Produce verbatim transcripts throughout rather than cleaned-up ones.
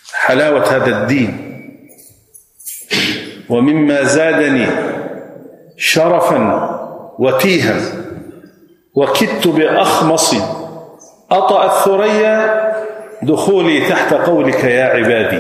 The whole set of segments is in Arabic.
حلاوة هذا الدين. ومما زادني شرفا وتيها وكدت بأخمص أطأ الثريا دخولي تحت قولك يا عبادي،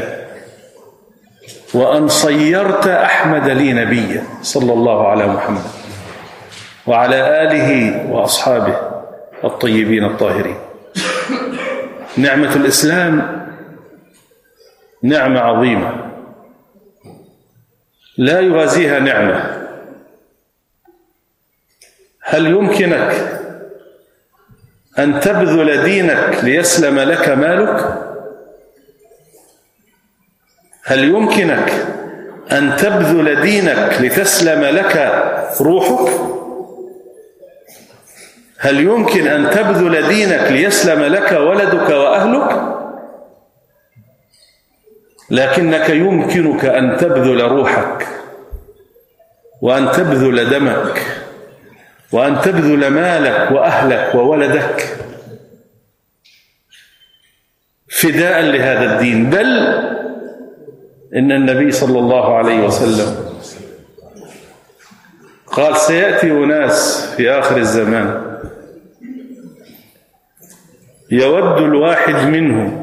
وأن صيرت أحمد لي نبيا صلى الله على محمد وعلى آله وأصحابه الطيبين الطاهرين. نعمة الإسلام نعمة عظيمة لا يوازيها نعمة. هل يمكنك أن تبذل دينك ليسلم لك مالك؟ هل يمكنك أن تبذل دينك لتسلم لك روحك؟ هل يمكن أن تبذل دينك ليسلم لك ولدك وأهلك؟ لكنك يمكنك أن تبذل روحك، وأن تبذل دمك، وأن تبذل مالك وأهلك وولدك فداء لهذا الدين. بل إن النبي صلى الله عليه وسلم قال سيأتي أناس في آخر الزمان يود الواحد منهم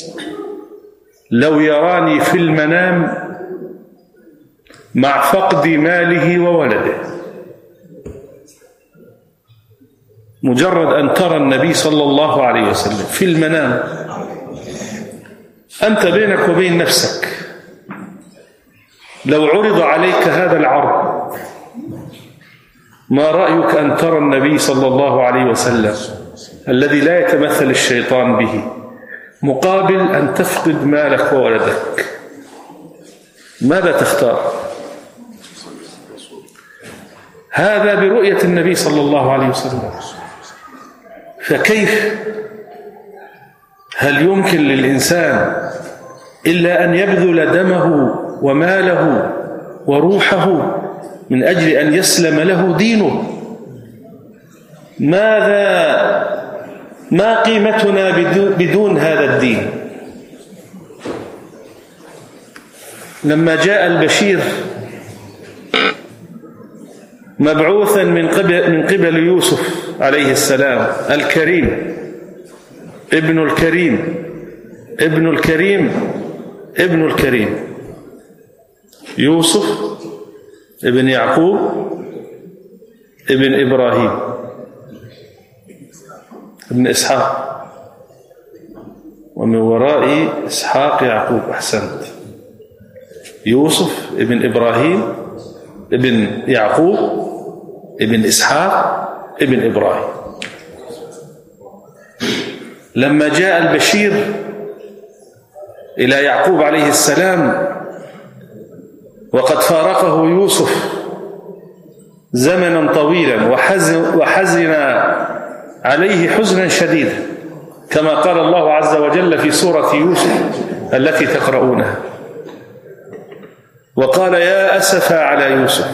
لو يراني في المنام مع فقد ماله وولده. مجرد أن ترى النبي صلى الله عليه وسلم في المنام، أنت بينك وبين نفسك، لو عرض عليك هذا العرض ما رأيك أن ترى النبي صلى الله عليه وسلم الذي لا يتمثل الشيطان به مقابل أن تفقد مالك وولدك؟ ماذا تختار؟ هذا برؤية النبي صلى الله عليه وسلم. فكيف هل يمكن للإنسان إلا أن يبذل دمه وماله وروحه من أجل أن يسلم له دينه؟ ماذا ما قيمتنا بدون هذا الدين؟ لما جاء البشير مبعوثا من قبل من قبل يوسف عليه السلام الكريم ابن الكريم ابن الكريم ابن الكريم يوسف ابن يعقوب ابن إبراهيم ابن إسحاق، ومن وراء إسحاق يعقوب. أحسنت. يوسف ابن إبراهيم ابن يعقوب ابن إسحاق ابن إبراهيم. لما جاء البشير إلى يعقوب عليه السلام وقد فارقه يوسف زمنا طويلا وحزن, وحزن عليه حزنا شديدا كما قال الله عز وجل في سورة يوسف التي تقرؤونها، وقال يا أسفا على يوسف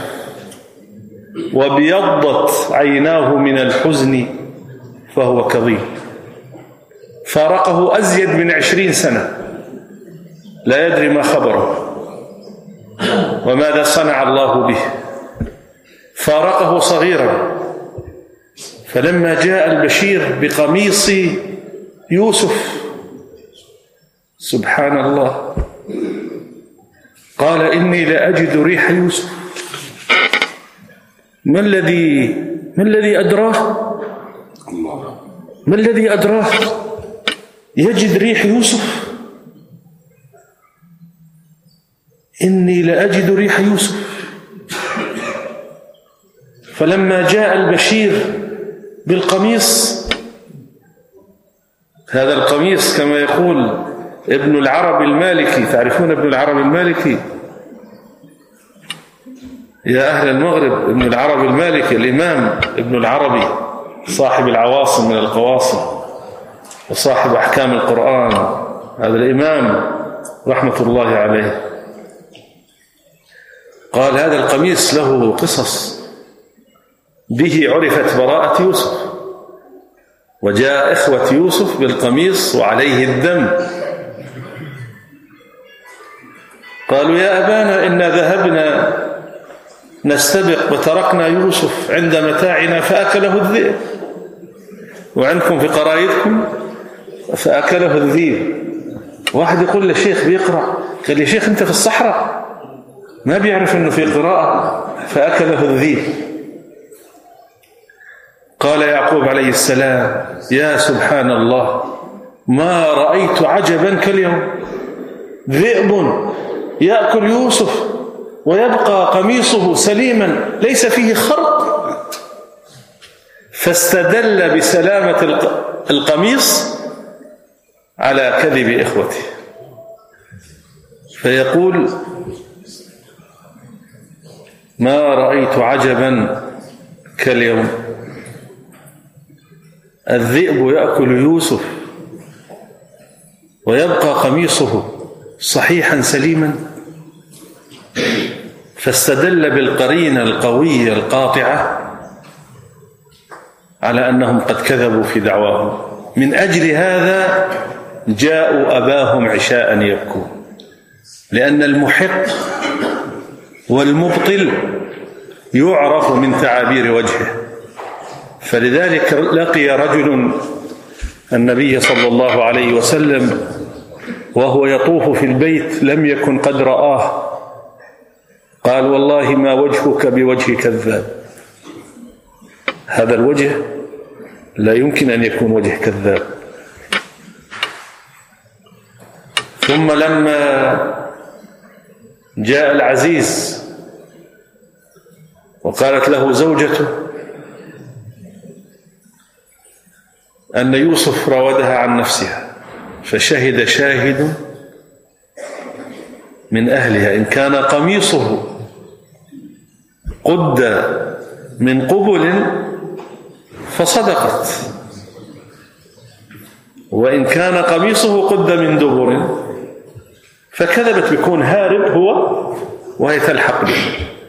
وابيضت عيناه من الحزن فهو كظيم. فارقه أزيد من عشرين سنة لا يدري ما خبره وماذا صنع الله به. فارقه صغيرا، فلما جاء البشير بقميص يوسف سبحان الله قال إني لأجد ريح يوسف. ما الذي ما الذي أدراه ما الذي أدراه يجد ريح يوسف؟ إني لأجد ريح يوسف. فلما جاء البشير بالقميص، هذا القميص كما يقول ابن العرب المالكي، تعرفون ابن العرب المالكي يا أهل المغرب؟ ابن العرب المالكي الإمام ابن العربي صاحب العواصم من القواصم وصاحب أحكام القرآن، هذا الإمام رحمة الله عليه قال هذا القميص له قصص، به عرفت براءة يوسف، وجاء إخوة يوسف بالقميص وعليه الدم، قالوا يا أبانا إنا ذهبنا نستبق وتركنا يوسف عند متاعنا فأكله الذئب، وعندكم في قرايتكم فأكله الذئب. واحد يقول له شيخ بيقرأ، قال لي شيخ أنت في الصحراء ما بيعرف أنه في قراءة فأكله الذئب. قال يعقوب عليه السلام يا سبحان الله ما رأيت عجبا كاليوم، ذئب يأكل يوسف ويبقى قميصه سليما ليس فيه خرق. فاستدل بسلامة القميص على كذب إخوته. فيقول ما رأيت عجبا كاليوم، الذئب يأكل يوسف ويبقى قميصه صحيحا سليما. فاستدل بالقرينة القوية القاطعة على أنهم قد كذبوا في دعواهم. من أجل هذا جاءوا أباهم عشاء يبكون، لأن المحق والمبطل يعرف من تعابير وجهه. فلذلك لقي رجل النبي صلى الله عليه وسلم وهو يطوف في البيت لم يكن قد رآه، قال والله ما وجهك بوجه كذاب، هذا الوجه لا يمكن أن يكون وجه كذاب. ثم لما جاء العزيز وقالت له زوجته أن يوسف راودها عن نفسها، فشهد شاهد من أهلها إن كان قميصه قد من قبل فصدقت، وإن كان قميصه قد من دبر فكذبت، بيكون هارب هو وهي تلحق به.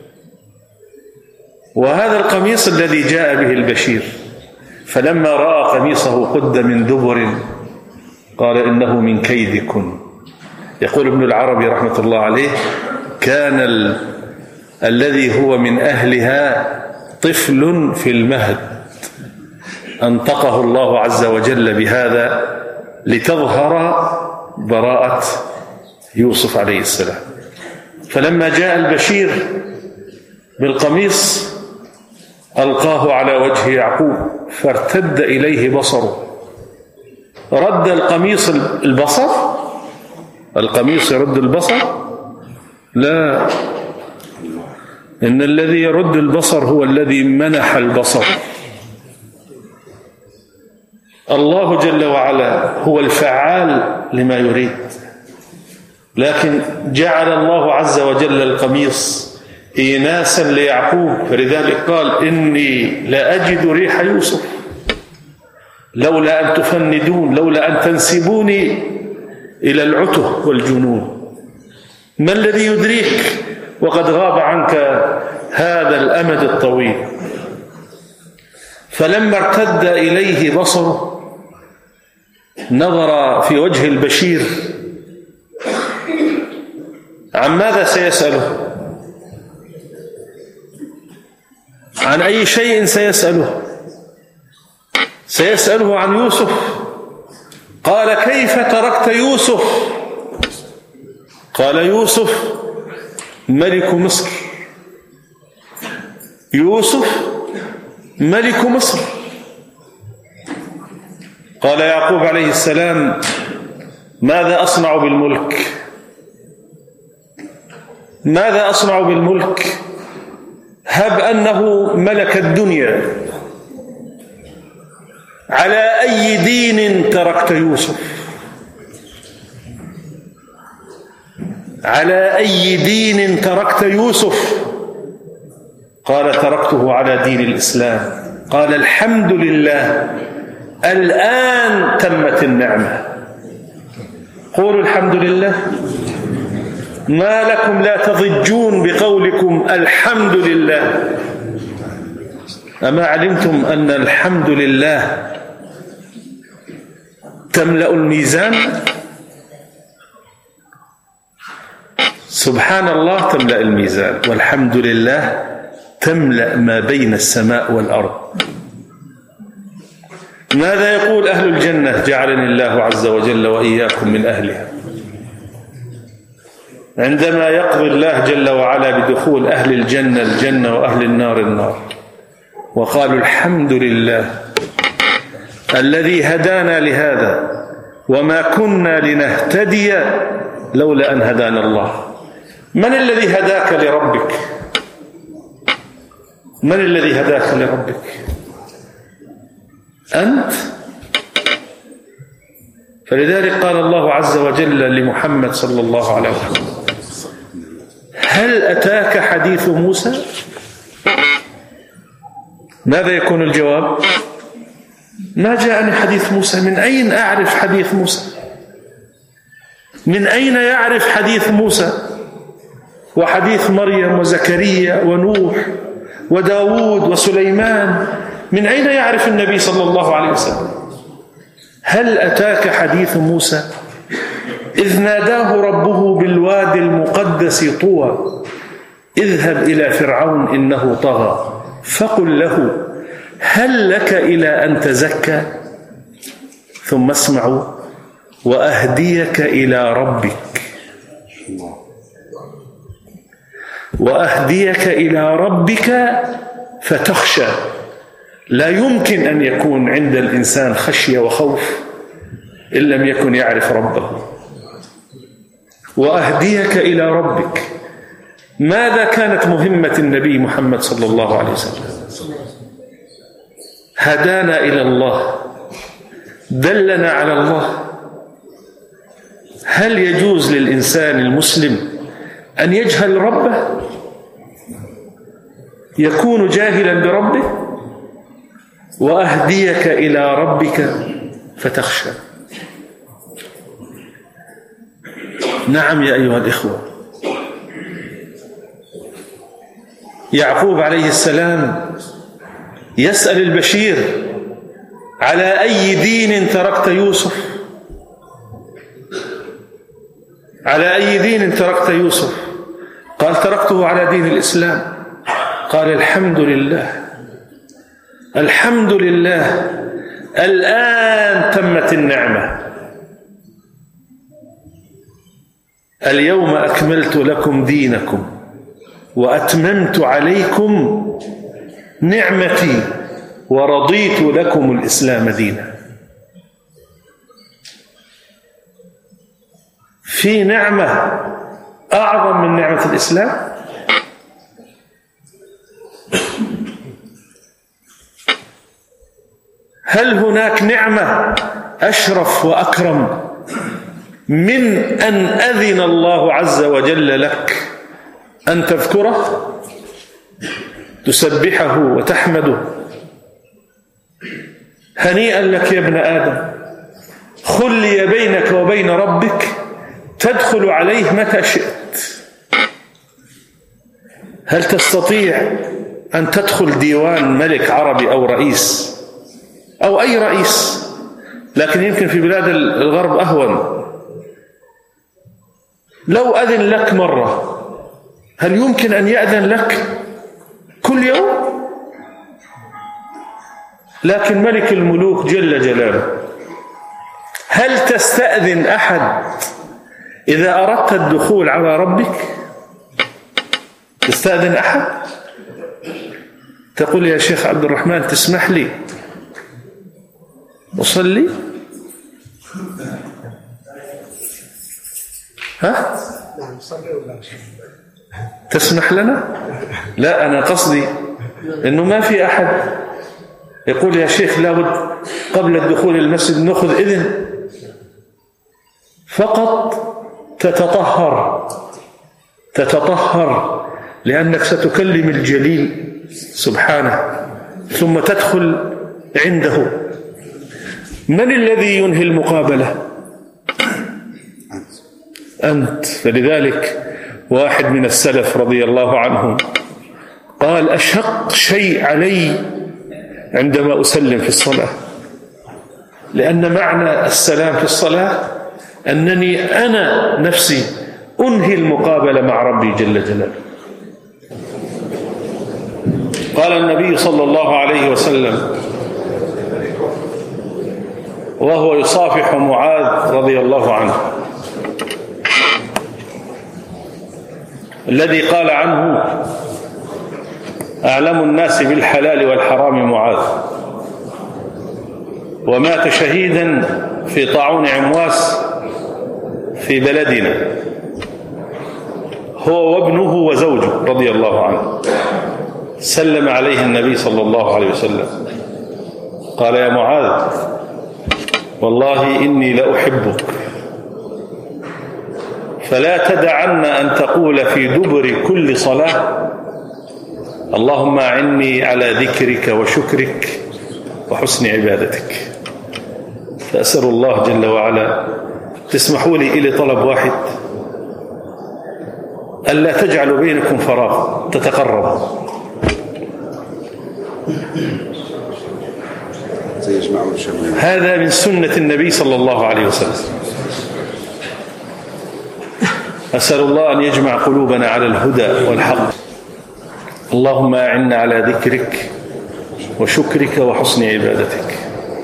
وهذا القميص الذي جاء به البشير، فلما رأى قميصه قد من دبر قال إنه من كيدكن. يقول ابن العربي رحمة الله عليه كان ال... الذي هو من أهلها طفل في المهد، أنطقه الله عز وجل بهذا لتظهر براءة يوسف عليه السلام. فلما جاء البشير بالقميص ألقاه على وجه يعقوب فارتد إليه بصره. رد القميص البصر؟ القميص يرد البصر؟ لا، إن الذي يرد البصر هو الذي منح البصر. الله جل وعلا هو الفعال لما يريد، لكن جعل الله عز وجل القميص إيناسا ليعقوب، فلذلك قال إني لا أجد ريح يوسف لولا أن تفندون، لولا أن تنسبوني إلى العته والجنون. ما الذي يدريك وقد غاب عنك هذا الأمد الطويل؟ فلما ارتد إليه بصره نظر في وجه البشير، عن ماذا سيسأله؟ عن أي شيء سيسأله؟ سيسأله عن يوسف. قال كيف تركت يوسف؟ قال يوسف ملك مصر، يوسف ملك مصر. قال يعقوب عليه السلام ماذا أصنع بالملك؟ ماذا أصنع بالملك؟ هب أنه ملك الدنيا، على أي دين تركت يوسف؟ على أي دين تركت يوسف؟ قال تركته على دين الإسلام. قال الحمد لله الآن تمت النعمة. قولوا الحمد لله. ما لكم لا تضجون بقولكم الحمد لله؟ أما علمتم أن الحمد لله تملأ الميزان؟ سبحان الله تملأ الميزان، والحمد لله تملأ ما بين السماء والأرض. ماذا يقول أهل الجنة؟ جعلني الله عز وجل وإياكم من أهلها. عندما يقضي الله جل وعلا بدخول أهل الجنة الجنة وأهل النار النار، وقالوا الحمد لله الذي هدانا لهذا وما كنا لنهتدي لولا أن هدانا الله. من الذي هداك لربك؟ من الذي هداك لربك؟ أنت. فلذلك قال الله عز وجل لمحمد صلى الله عليه وسلم: هل أتاك حديث موسى؟ ماذا يكون الجواب؟ ما جاءني حديث موسى. من أين أعرف حديث موسى؟ من أين يعرف حديث موسى وحديث مريم وزكريا ونوح وداود وسليمان؟ من أين يعرف النبي صلى الله عليه وسلم؟ هل أتاك حديث موسى إذ ناداه ربه بالوادي المقدس طوى اذهب إلى فرعون إنه طغى فقل له هل لك إلى أن تزكى ثم اسمعوا وأهديك إلى ربك وأهديك إلى ربك فتخشى. لا يمكن أن يكون عند الإنسان خشية وخوف إن لم يكن يعرف ربه. وأهديك إلى ربك. ماذا كانت مهمة النبي محمد صلى الله عليه وسلم؟ هدانا إلى الله، دلنا على الله. هل يجوز للإنسان المسلم أن يجهل ربه؟ يكون جاهلا بربه؟ وأهديك إلى ربك فتخشى. نعم يا أيها الإخوة، يعقوب عليه السلام يسأل البشير على أي دين تركت يوسف؟ على أي دين تركت يوسف؟ قال تركته على دين الإسلام. قال الحمد لله الحمد لله الآن تمت النعمة، اليوم أكملت لكم دينكم وأتممت عليكم نعمتي ورضيت لكم الإسلام دينا. في نعمة أعظم من نعمة الإسلام؟ هل هناك نعمة أشرف وأكرم من أن أذن الله عز وجل لك أن تذكره تسبحه وتحمده؟ هنيئا لك يا ابن آدم، خلي بينك وبين ربك تدخل عليه متى شئت. هل تستطيع أن تدخل ديوان ملك عربي أو رئيس أو أي رئيس؟ لكن يمكن في بلاد الغرب أهون. لو أذن لك مرة هل يمكن أن يأذن لك كل يوم؟ لكن ملك الملوك جل جلاله هل تستأذن أحد إذا أردت الدخول على ربك؟ تستأذن أحد؟ تقول يا شيخ عبد الرحمن تسمح لي أصلي؟ ها؟ تسمح لنا؟ لا، أنا قصدي إنه ما في أحد يقول يا شيخ لابد قبل الدخول المسجد نأخذ إذن، فقط تتطهر تتطهر لأنك ستكلم الجليل سبحانه ثم تدخل عنده. من الذي ينهي المقابلة؟ أنت. فلذلك واحد من السلف رضي الله عنهم قال أشق شيء علي عندما أسلم في الصلاة، لأن معنى السلام في الصلاة أنني أنا نفسي أنهي المقابلة مع ربي جل جلاله. قال النبي صلى الله عليه وسلم وهو يصافح معاذ رضي الله عنه، الذي قال عنه أعلم الناس بالحلال والحرام معاذ، ومات شهيدا في طاعون عمواس في بلدنا، هو وابنه وزوجه رضي الله عنه. سلم عليه النبي صلى الله عليه وسلم قال: يا معاذ، والله إني لأحبك، فلا تدعن أن تقول في دبر كل صلاة: اللهم أعني على ذكرك وشكرك وحسن عبادتك. فأسأل الله جل وعلا تسمحوا لي إلى طلب واحد، ألا تجعلوا بينكم فراغ، تتقربوا. هذا من سنة النبي صلى الله عليه وسلم. أسأل الله أن يجمع قلوبنا على الهدى والحق. اللهم أعنا على ذكرك وشكرك وحسن عبادتك.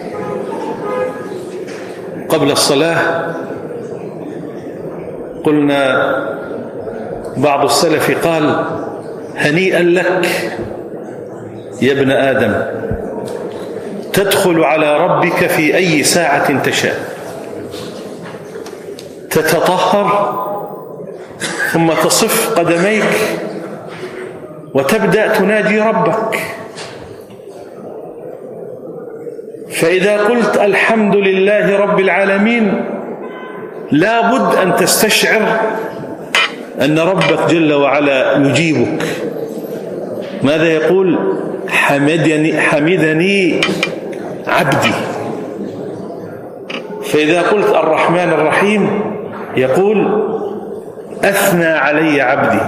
قبل الصلاة قلنا بعض السلف قال: هنيئا لك يا ابن آدم، تدخل على ربك في أي ساعة تشاء، تتطهر ثم تصف قدميك وتبدأ تناجي ربك. فإذا قلت الحمد لله رب العالمين لا بد أن تستشعر أن ربك جل وعلا يجيبك. ماذا يقول؟ حمدني, حمدني عبدي. فإذا قلت الرحمن الرحيم يقول أثنى علي عبدي.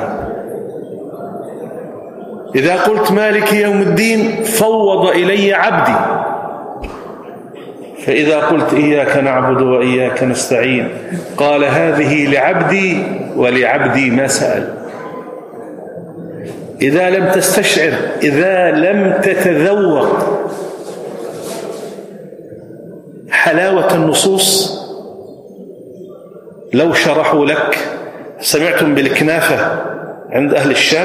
إذا قلت مالك يوم الدين فوض إلي عبدي. فإذا قلت إياك نعبد وإياك نستعين قال هذه لعبدي ولعبدي ما سأل. إذا لم تستشعر، إذا لم تتذوق حلاوة النصوص، لو شرحوا لك، سمعتم بالكنافة عند أهل الشام؟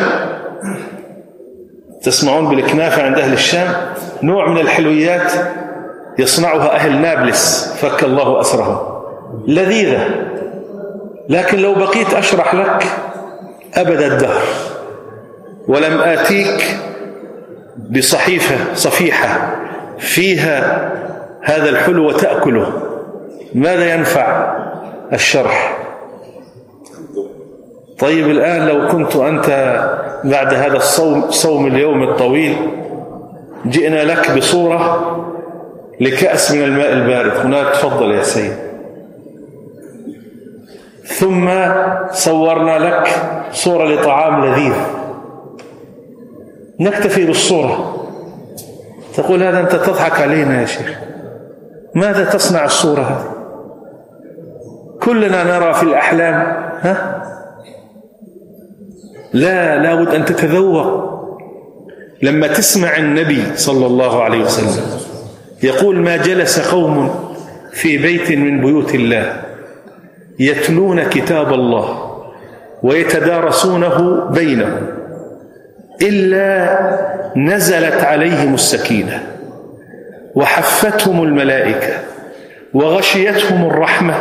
تسمعون بالكنافة عند أهل الشام؟ نوع من الحلويات يصنعها أهل نابلس فك الله أسرهم، لذيذة، لكن لو بقيت أشرح لك أبد الدهر ولم آتيك بصحيفة صفيحة فيها هذا الحلو وتأكله، ماذا ينفع الشرح؟ طيب الآن لو كنت أنت بعد هذا الصوم، صوم اليوم الطويل، جئنا لك بصورة لكأس من الماء البارد، هناك تفضل يا سيد، ثم صورنا لك صورة لطعام لذيذ، نكتفي بالصورة، تقول هذا أنت تضحك علينا يا شيخ، ماذا تصنع الصورة هذه؟ كلنا نرى في الأحلام، ها؟ لا، لابد أن تتذوق. لما تسمع النبي صلى الله عليه وسلم يقول ما جلس قوم في بيت من بيوت الله يتلون كتاب الله ويتدارسونه بينهم إلا نزلت عليهم السكينة وحفتهم الملائكة وغشيتهم الرحمة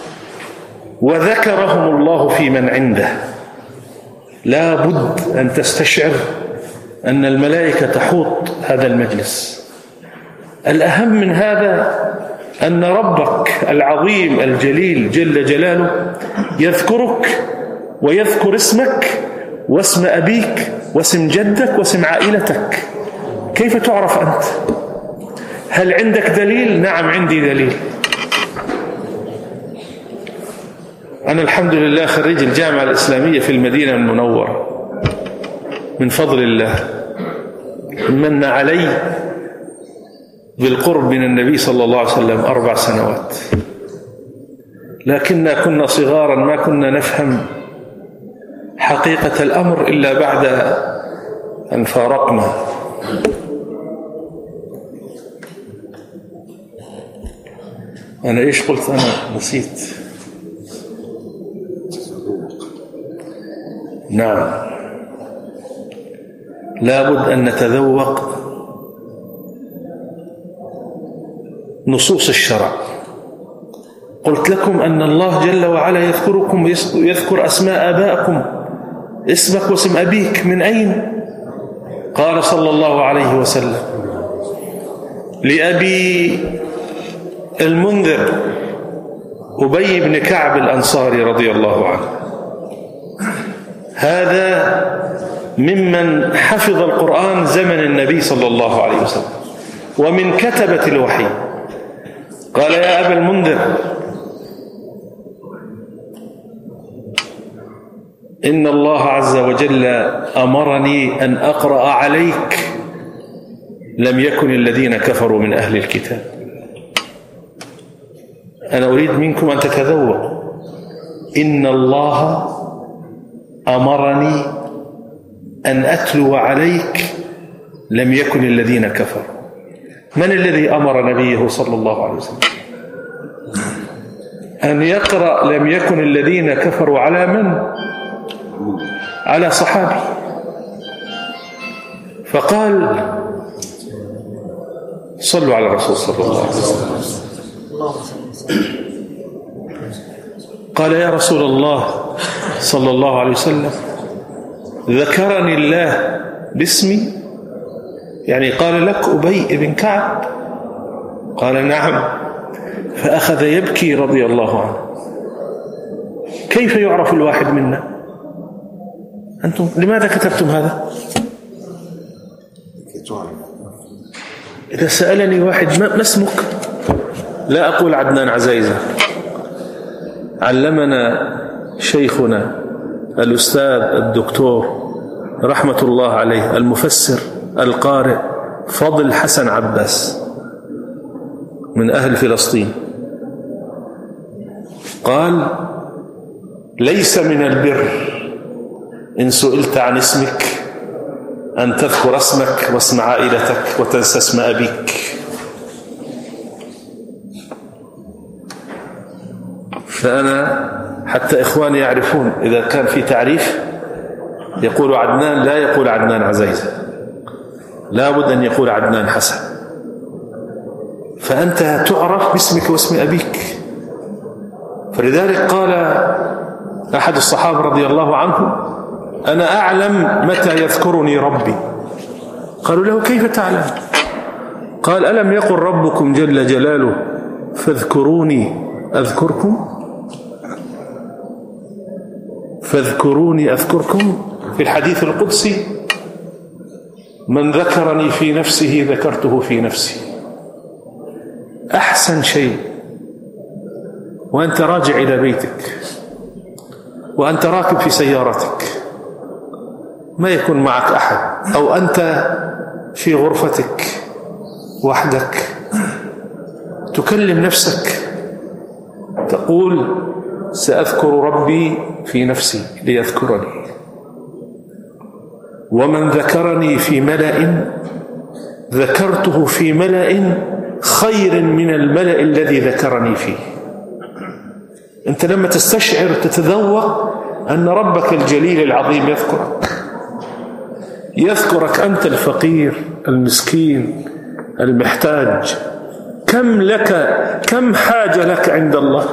وذكرهم الله في من عنده. لا بد أن تستشعر أن الملائكة تحوط هذا المجلس. الأهم من هذا أن ربك العظيم الجليل جل جلاله يذكرك ويذكر اسمك واسم أبيك واسم جدك واسم عائلتك. كيف تعرف أنت؟ هل عندك دليل؟ نعم عندي دليل. أنا الحمد لله خريج الجامعة الإسلامية في المدينة المنورة من فضل الله، من علي بالقرب من النبي صلى الله عليه وسلم أربع سنوات، لكننا كنا صغارا ما كنا نفهم حقيقة الأمر إلا بعد أن فارقنا. أنا إيش قلت؟ أنا نسيت. نعم، لابد أن نتذوق نصوص الشرع. قلت لكم أن الله جل وعلا يذكركم، يذكر أسماء آبائكم، اسمك واسم أبيك من أين؟ قال صلى الله عليه وسلم لأبي المنذر أبي بن كعب الأنصاري رضي الله عنه، هذا ممن حفظ القرآن زمن النبي صلى الله عليه وسلم ومن كتبة الوحي. قال يا أبا المنذر إن الله عز وجل أمرني أن أقرأ عليك لم يكن الذين كفروا من أهل الكتاب. أنا أريد منكم أن تتذوقوا. إن الله أمرني أن أتلو عليك لم يكن الذين كفروا. من الذي أمر نبيه صلى الله عليه وسلم أن يقرأ لم يكن الذين كفروا على من؟ على صحابي. فقال صلوا على الرسول صلى الله عليه وسلم. قال يا رسول الله صلى الله عليه وسلم ذكرني الله باسمي، يعني قال لك أبي بن كعب؟ قال نعم. فأخذ يبكي رضي الله عنه. كيف يعرف الواحد منا؟ أنتم لماذا كتبتم هذا؟ إذا سألني واحد ما اسمك، لا أقول عدنان عزيزة. علمنا شيخنا الأستاذ الدكتور رحمة الله عليه المفسر القارئ فضل حسن عباس من أهل فلسطين، قال ليس من البر إن سئلت عن اسمك أن تذكر اسمك واسم عائلتك وتنسى اسم أبيك. فأنا حتى إخواني يعرفون إذا كان في تعريف يقول عدنان لا يقول عدنان عزيزة، لابد أن يقول عدنان حسن. فأنت تعرف باسمك واسم أبيك. فلذلك قال أحد الصحابة رضي الله عنه أنا أعلم متى يذكرني ربي. قالوا له كيف تعلم؟ قال ألم يقل ربكم جل جلاله فاذكروني أذكركم؟ فاذكروني أذكركم. في الحديث القدسي من ذكرني في نفسه ذكرته في نفسي. أحسن شيء وأنت راجع إلى بيتك وأنت راكب في سيارتك ما يكون معك أحد، أو أنت في غرفتك وحدك، تكلم نفسك تقول سأذكر ربي في نفسي ليذكرني، ومن ذكرني في ملأ ذكرته في ملأ خير من الملأ الذي ذكرني فيه. أنت لما تستشعر تتذوق أن ربك الجليل العظيم يذكرك، يذكرك أنت الفقير المسكين المحتاج، كم لك كم حاجة لك عند الله.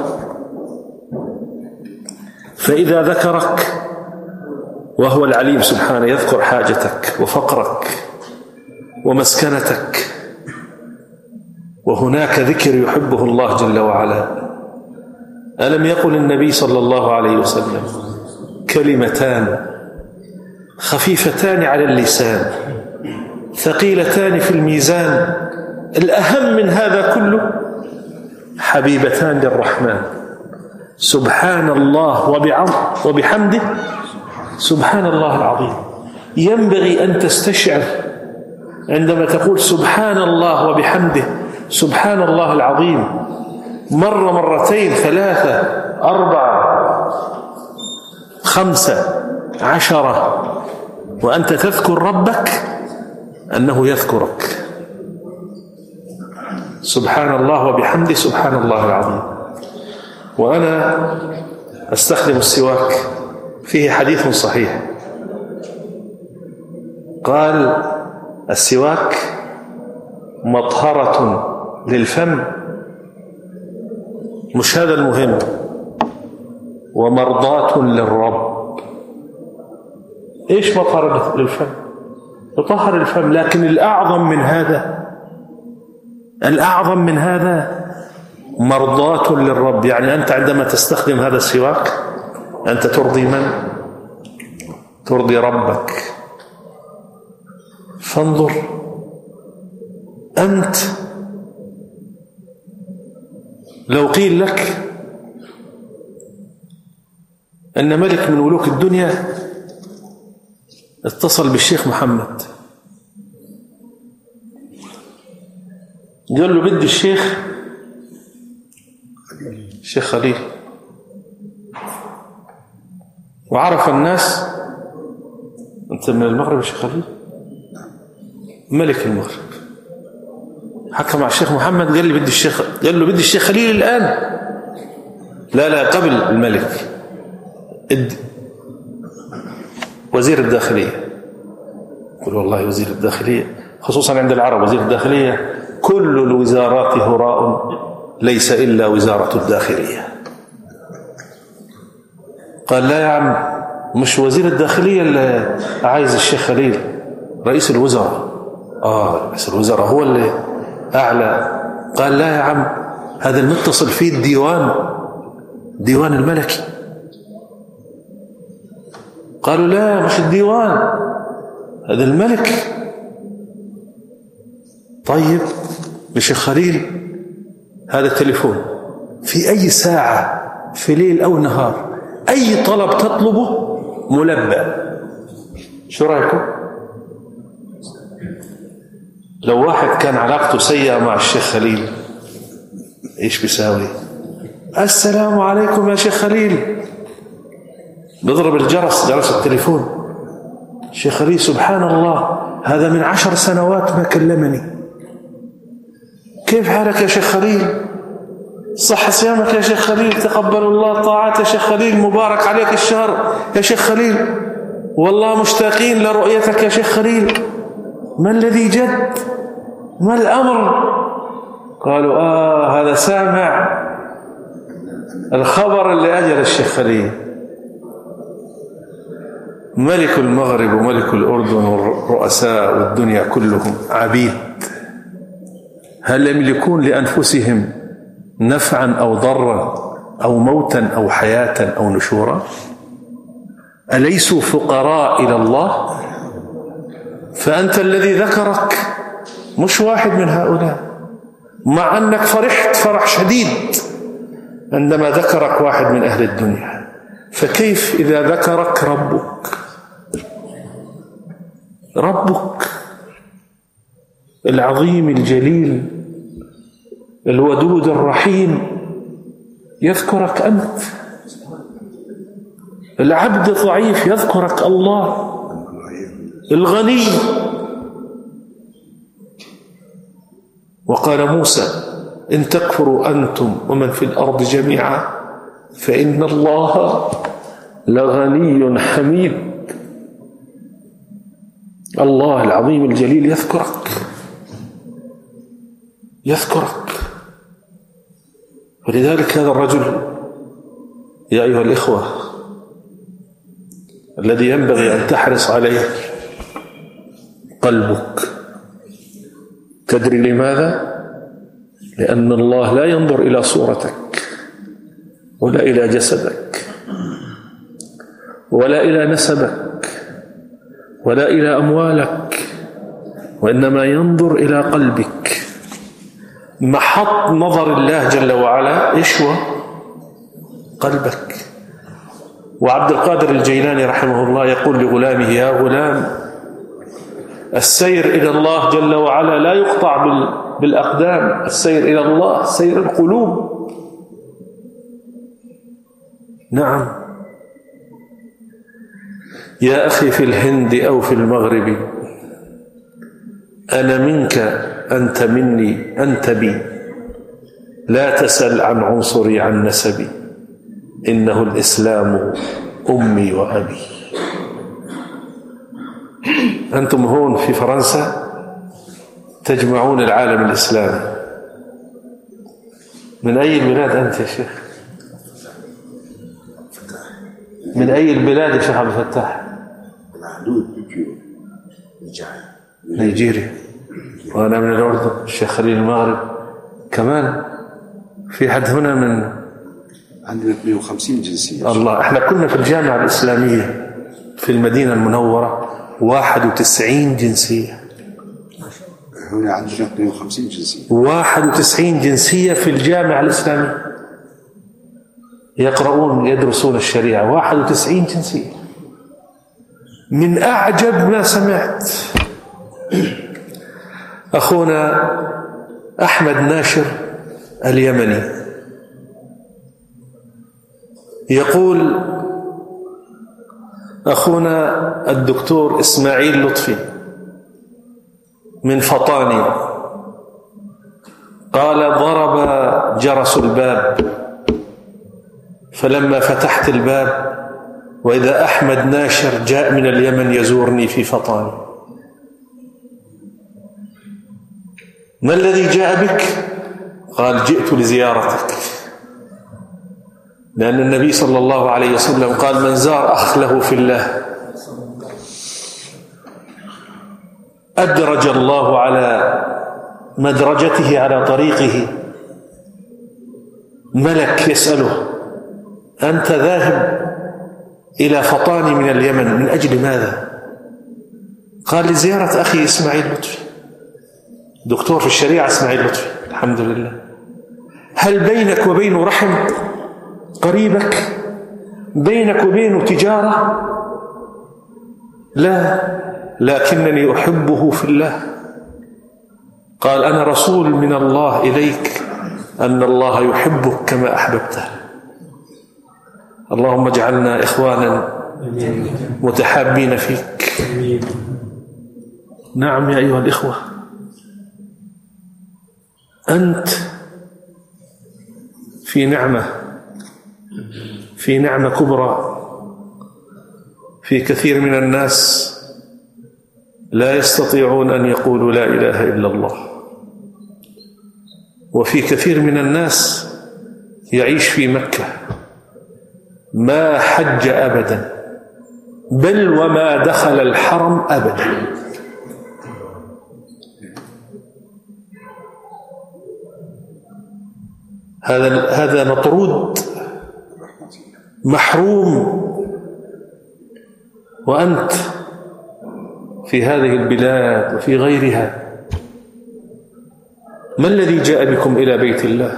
فإذا ذكرك وهو العليم سبحانه يذكر حاجتك وفقرك ومسكنتك، وهناك ذكر يحبه الله جل وعلا. ألم يقل النبي صلى الله عليه وسلم كلمتان خفيفتان على اللسان ثقيلتان في الميزان الأهم من هذا كله حبيبتان للرحمن سبحان الله وبحمده سبحان الله العظيم. ينبغي أن تستشعر عندما تقول سبحان الله وبحمده سبحان الله العظيم مرة مرتين ثلاثة أربعة خمسة عشرة وأنت تذكر ربك أنه يذكرك. سبحان الله وبحمده سبحان الله العظيم. وأنا أستخدم السواك، فيه حديث صحيح قال السواك مطهرة للفم، مش هذا المهم، ومرضاة للرب. إيش مطهرة للفم؟ يطهر الفم، لكن الأعظم من هذا، الأعظم من هذا مرضاة للرب. يعني أنت عندما تستخدم هذا السواك أنت ترضي من؟ ترضي ربك. فانظر أنت لو قيل لك أن ملك من ملوك الدنيا اتصل بالشيخ محمد قال له بدي الشيخ الشيخ خليل، وعرف الناس أنت من المغرب يا شيخ خليل، ملك المغرب حكى مع الشيخ محمد قال لي بدي الشيخ، قال له بدي الشيخ خليل الآن، لا لا قبل الملك اد وزير الداخلية. قل والله وزير الداخلية خصوصا عند العرب وزير الداخلية كل الوزارات هراء ليس إلا وزارة الداخلية. قال لا يا عم مش وزير الداخلية اللي عايز الشيخ خليل، رئيس الوزراء. آه رئيس الوزراء هو اللي أعلى. قال لا يا عم هذا المتصل فيه الديوان، ديوان الملكي. قالوا لا مش الديوان هذا الملك. طيب يا شيخ خليل هذا التليفون في أي ساعة في ليل أو نهار أي طلب تطلبه ملبى، شو رأيكم؟ لو واحد كان علاقته سيئة مع الشيخ خليل إيش بيساوي؟ السلام عليكم يا شيخ خليل، بضرب الجرس، جرس التليفون. شيخ خليل سبحان الله هذا من عشر سنوات ما كلمني، كيف حالك يا شيخ خليل؟ صح صيامك يا شيخ خليل؟ تقبل الله طاعات يا شيخ خليل؟ مبارك عليك الشهر يا شيخ خليل؟ والله مشتاقين لرؤيتك يا شيخ خليل. ما الذي جد؟ ما الأمر؟ قالوا آه هذا سامع الخبر اللي أجل الشيخ خليل. ملك المغرب وملك الأردن والرؤساء والدنيا كلهم عبيد، هل يملكون لأنفسهم نفعا أو ضرا أو موتا أو حياة أو نشورا؟ أليسوا فقراء إلى الله؟ فأنت الذي ذكرك مش واحد من هؤلاء، مع أنك فرحت فرح شديد عندما ذكرك واحد من أهل الدنيا، فكيف إذا ذكرك ربك؟ ربك العظيم الجليل الودود الرحيم يذكرك أنت. العبد ضعيف يذكرك الله الغني. وقال موسى إن تكفروا أنتم ومن في الأرض جميعا فإن الله لغني حميد. الله العظيم الجليل يذكرك يذكرك ولذلك هذا الرجل يا أيها الإخوة الذي ينبغي أن تحرص عليه قلبك. تدري لماذا؟ لأن الله لا ينظر إلى صورتك ولا إلى جسدك ولا إلى نسبك ولا إلى أموالك، وإنما ينظر إلى قلبك. محط نظر الله جل وعلا إيش هو؟ قلبك. وعبد القادر الجيلاني رحمه الله يقول لغلامه يا غلام السير إلى الله جل وعلا لا يقطع بالأقدام، السير إلى الله سير القلوب. نعم يا أخي في الهند أو في المغرب، أنا منك أنت مني أنت بي، لا تسل عن عنصري عن نسبي، إنه الإسلام أمي وأبي. أنتم هون في فرنسا تجمعون العالم الإسلامي. من أي البلاد أنت يا شيخ؟ من أي البلاد يا شيخ عبد الفتاح؟ نيجيريا. وأنا من الأردن. الشيخ خليل المغرب كمان. في حد هنا من عندنا اثنين وخمسين جنسية. الله. احنا كنا في الجامعة الإسلامية في المدينة المنورة واحد وتسعين جنسية. هنا عندنا اثنين وخمسين جنسية. واحد وتسعين جنسية في الجامعة الإسلامية يقرؤون يدرسون الشريعة. واحد وتسعين جنسية. من أعجب ما سمعت أخونا أحمد ناشر اليمني يقول أخونا الدكتور إسماعيل لطفي من فطاني قال ضرب جرس الباب، فلما فتحت الباب وإذا أحمد ناشر جاء من اليمن يزورني في فطاني. ما الذي جاء بك؟ قال جئت لزيارتك، لأن النبي صلى الله عليه وسلم قال من زار أخ له في الله أدرج الله على مدرجته على طريقه ملك يسأله أنت ذاهب إلى فطاني من اليمن من أجل ماذا؟ قال لزيارة أخي إسماعيل لطفي، دكتور في الشريعة إسماعيل لطفي الحمد لله. هل بينك وبينه رحم قريبك؟ بينك وبينه تجارة؟ لا، لكنني أحبه في الله. قال أنا رسول من الله إليك أن الله يحبك كما أحببته. اللهم اجعلنا إخوانا متحابين فيك. نعم يا أيها الإخوة، أنت في نعمة في نعمة كبرى. في كثير من الناس لا يستطيعون أن يقولوا لا إله إلا الله، وفي كثير من الناس يعيش في مكة ما حج أبدا، بل وما دخل الحرم أبدا. هذا هذا مطرود محروم، وأنت في هذه البلاد وفي غيرها. ما الذي جاء بكم إلى بيت الله؟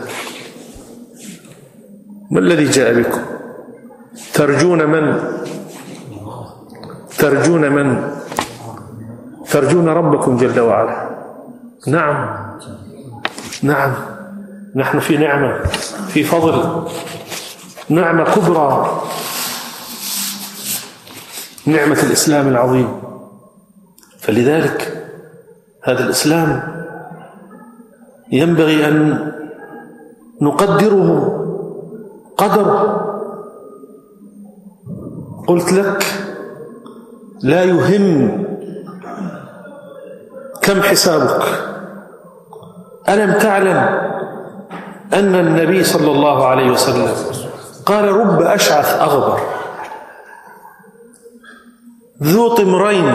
ما الذي جاء بكم؟ ترجون من؟ ترجون من؟ ترجون ربكم جل وعلا. نعم نعم، نحن في نعمة، في فضل، نعمة كبرى، نعمة الإسلام العظيم. فلذلك هذا الإسلام ينبغي أن نقدره قدره. قلت لك لا يهم كم حسابك. ألم تعلم أن النبي صلى الله عليه وسلم قال رب أشعث أغبر ذو طمرين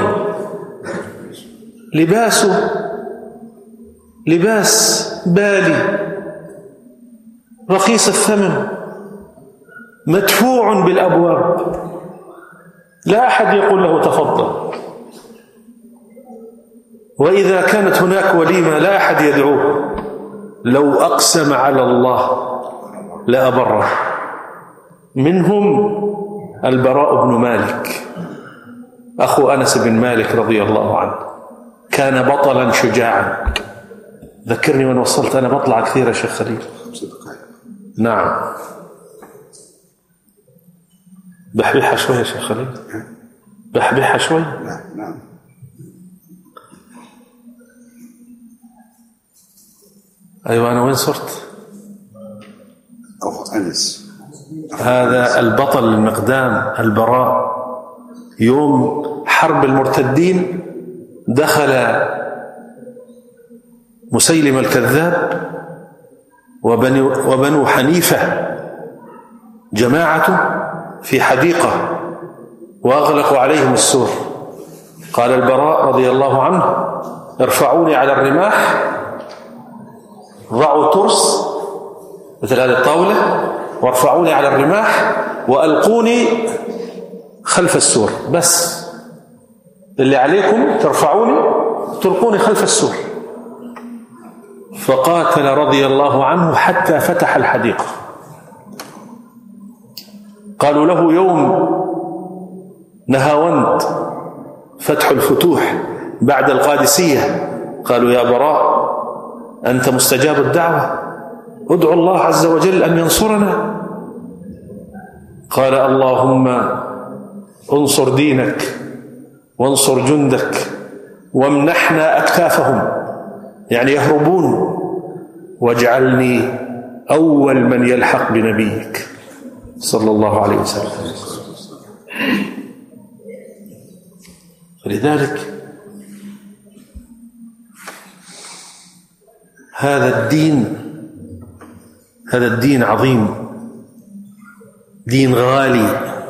لباسه لباس بالي رخيص الثمن مدفوع بالأبواب، لا أحد يقول له تفضل، وإذا كانت هناك وليمة لا أحد يدعوه، لو أقسم على الله لأبره. منهم البراء بن مالك أخو أنس بن مالك رضي الله عنه، كان بطلا شجاعا. ذكرني وأن وصلت، أنا بطلع كثير يا شيخ خليل. نعم، بحبيحة شوية يا شيخ خليل. بحبحها شوي. نعم نعم. أيوة أنا وين صرت؟ أو أنس. هذا البطل المقدام البراء يوم حرب المرتدين دخل مسيلم الكذاب وبنو, وبنو حنيفة جماعة في حديقة وأغلقوا عليهم السور. قال البراء رضي الله عنه: ارفعوني على الرماح، ضعوا ترس مثل هذه الطاولة وارفعوني على الرماح وألقوني خلف السور، بس اللي عليكم ترفعوني تلقوني خلف السور. فقاتل رضي الله عنه حتى فتح الحديقة. قالوا له يوم نهاوند فتح الفتوح بعد القادسية. قالوا يا براء أنت مستجاب الدعوة، ادعو الله عز وجل أن ينصرنا. قال اللهم انصر دينك وانصر جندك وامنحنا أكتافهم، يعني يهربون، واجعلني أول من يلحق بنبيك صلى الله عليه وسلم. فلذلك هذا الدين هذا الدين عظيم، دين غالي.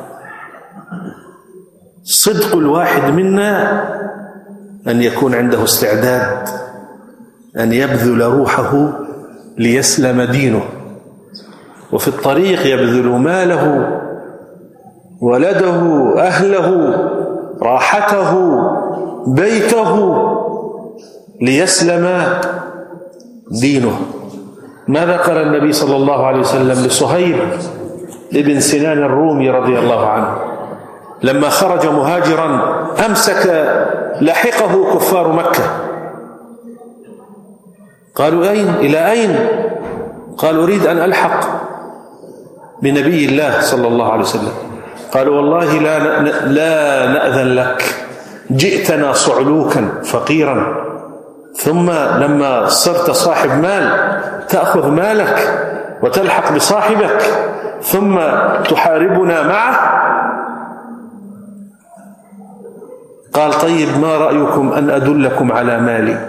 صدق الواحد منا أن يكون عنده استعداد أن يبذل روحه ليسلم دينه، وفي الطريق يبذل ماله، ولده، أهله، راحته، بيته ليسلم دينه. ماذا قال النبي صلى الله عليه وسلم لصهيب ابن سنان الرومي رضي الله عنه لما خرج مهاجرا أمسك لحقه كفار مكة؟ قالوا أين؟ إلى أين؟ قال أريد أن ألحق بنبي الله صلى الله عليه وسلم. قالوا والله لا لا نأذن لك، جئتنا صعلوكا فقيرا، ثم لما صرت صاحب مال تأخذ مالك وتلحق بصاحبك ثم تحاربنا معه. قال طيب ما رأيكم أن أدلكم على مالي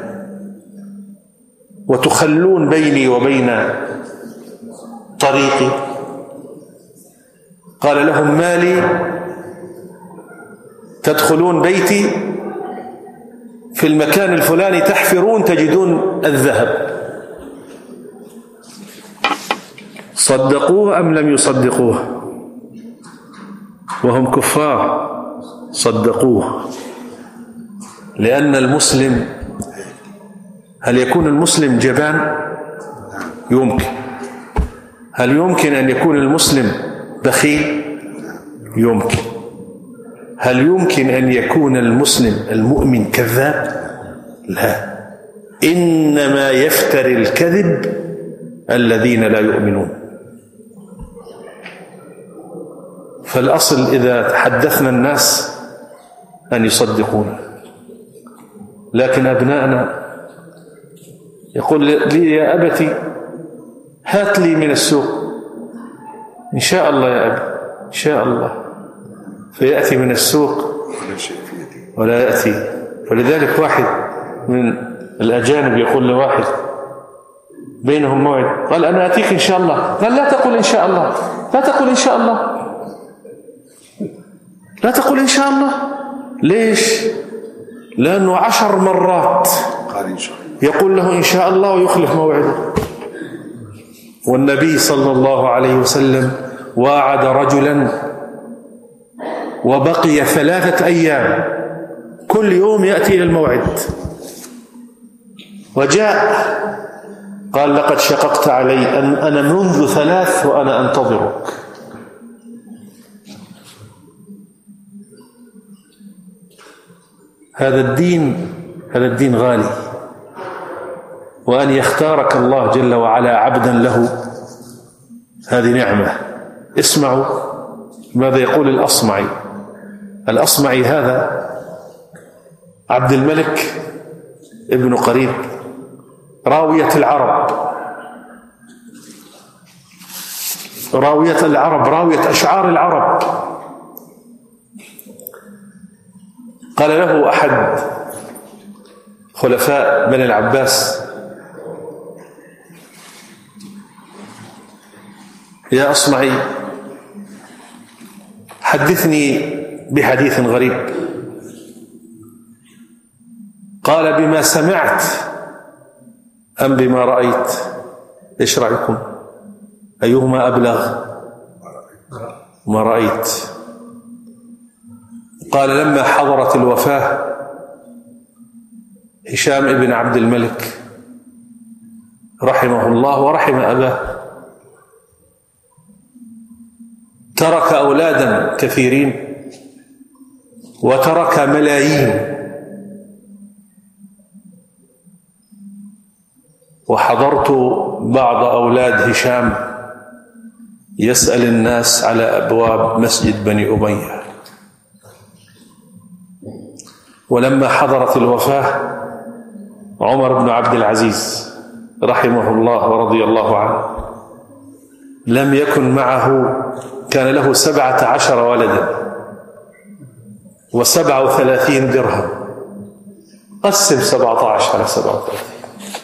وتخلون بيني وبين طريقي؟ قال لهم مالي تدخلون بيتي في المكان الفلاني تحفرون تجدون الذهب. صدقوه أم لم يصدقوه؟ وهم كفار. صدقوه، لأن المسلم، هل يكون المسلم جبان؟ يمكن. هل يمكن أن يكون المسلم بخيل؟ يمكن. هل يمكن أن يكون المسلم المؤمن كذاب؟ لا. إنما يفتري الكذب الذين لا يؤمنون. فالأصل إذا تحدثنا الناس أن يصدقون، لكن أبناءنا يقول لي يا أبتي هات لي من السوق. إن شاء الله يا أبي، إن شاء الله. فيأتي من السوق ولا يأتي. فلذلك واحد من الأجانب يقول لواحد بينهم موعد، قال أنا أتيك إن شاء الله. قال لا تقل إن شاء الله، لا تقل إن شاء الله، لا تقل إن شاء الله. ليش؟ لأنه عشر مرات يقول له إن شاء الله ويخلف موعده. والنبي صلى الله عليه وسلم واعد رجلا وبقي ثلاثة أيام كل يوم يأتي إلى الموعد، وجاء قال لقد شققت علي، أن أنا منذ ثلاث وأنا أنتظرك. هذا الدين هذا الدين غالي، وأن يختارك الله جل وعلا عبدا له هذه نعمة. اسمعوا ماذا يقول الأصمعي الأصمعي هذا عبد الملك ابن قريب راوية العرب، راوية العرب، راوية أشعار العرب. قال له أحد خلفاء بني العباس: يا أصمعي حدثني بحديث غريب. قال: بما سمعت أم بما رأيت؟ إيش رأيكم؟ أيهما أبلغ؟ ما رأيت. قال: لما حضرت الوفاة هشام ابن عبد الملك رحمه الله ورحم أباه ترك أولادا كثيرين وترك ملايين، وحضرت بعض أولاد هشام يسأل الناس على أبواب مسجد بني أمية. ولما حضرت الوفاة عمر بن عبد العزيز رحمه الله ورضي الله عنه لم يكن معه، كان له سبعة عشر ولدا وسبعة وثلاثين درهم، قسم سبعة عشر على سبعة وثلاثين.